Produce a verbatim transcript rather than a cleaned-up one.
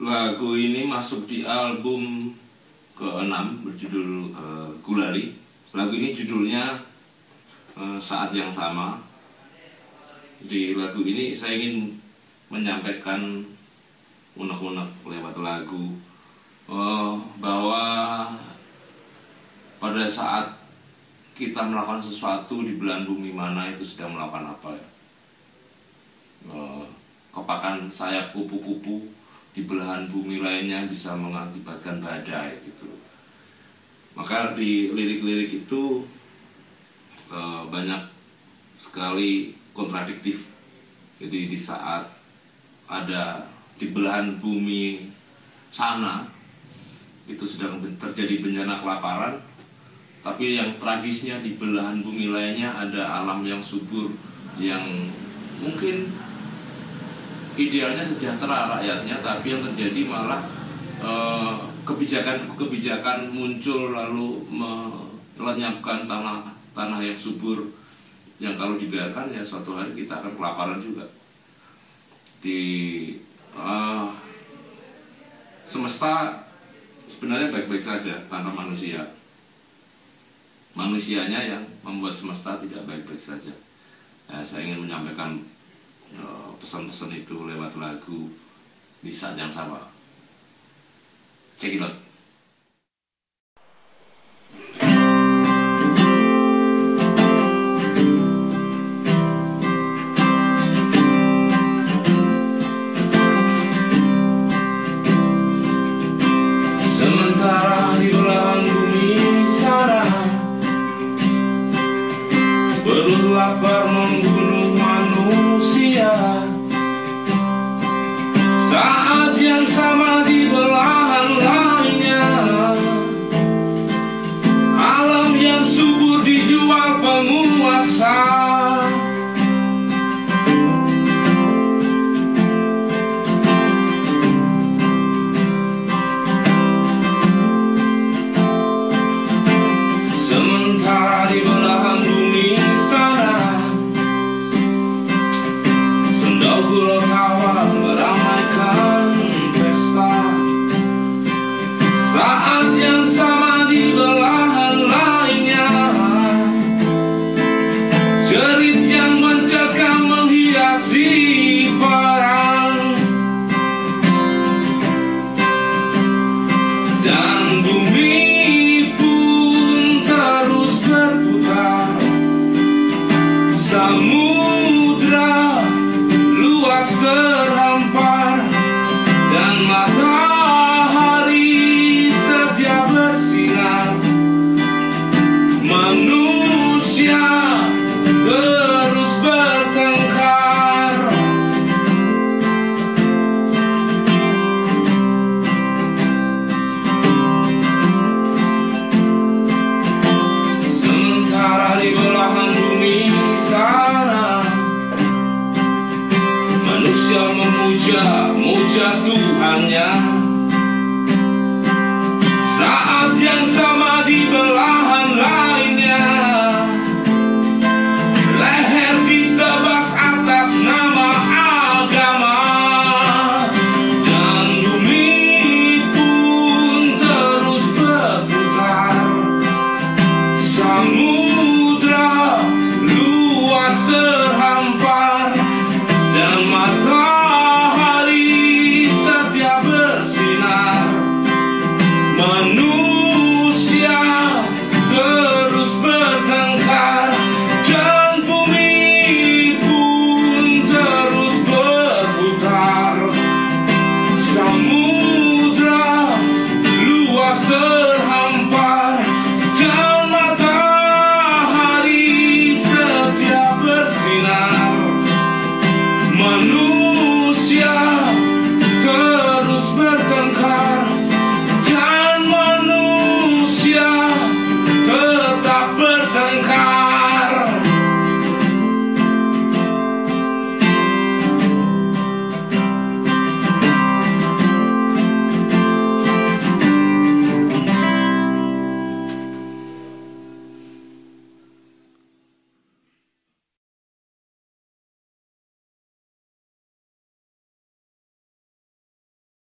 Lagu ini masuk di album keenam berjudul uh, Gulali. Lagu ini judulnya uh, Saat Yang Sama. Di lagu ini saya ingin menyampaikan unek-unek lewat lagu uh, bahwa pada saat kita melakukan sesuatu di belahan bumi mana itu sedang melakukan apa ya? Uh, kepakan sayap kupu-kupu di belahan bumi lainnya bisa mengakibatkan badai gitu. Maka di lirik-lirik itu e, banyak sekali kontradiktif. Jadi di saat ada di belahan bumi sana itu sedang terjadi bencana kelaparan, tapi yang tragisnya di belahan bumi lainnya ada alam yang subur yang mungkin idealnya sejahtera rakyatnya, tapi yang terjadi malah kebijakan-kebijakan eh, muncul lalu melenyapkan tanah tanah yang subur, yang kalau dibiarkan ya suatu hari kita akan kelaparan juga. Di eh, semesta sebenarnya baik-baik saja tanpa manusia. Manusianya yang membuat semesta tidak baik-baik saja. Ya, saya ingin menyampaikan pesan-pesan itu lewat lagu Di Saat Yang Sama. Check it out. Sementara di belahan bumi sana belut lapar membunuh manusia. Saat yang sama di belahan lainnya alam yang subur dijual penguasa. Sementara di belahan bumi sana sendau gula tawar meramaikan pesta. Saat yang sama di belahan lainnya cerit yang mencekam menghiasi perang. Dan bumi pun terus berputar. Samudra luas terhampar dan matahari setia bersinar. Manusia terus bertengkar. Sementara di belahan bumi sana manusia memuja-muja Tuhannya. Saat yang sama di belahan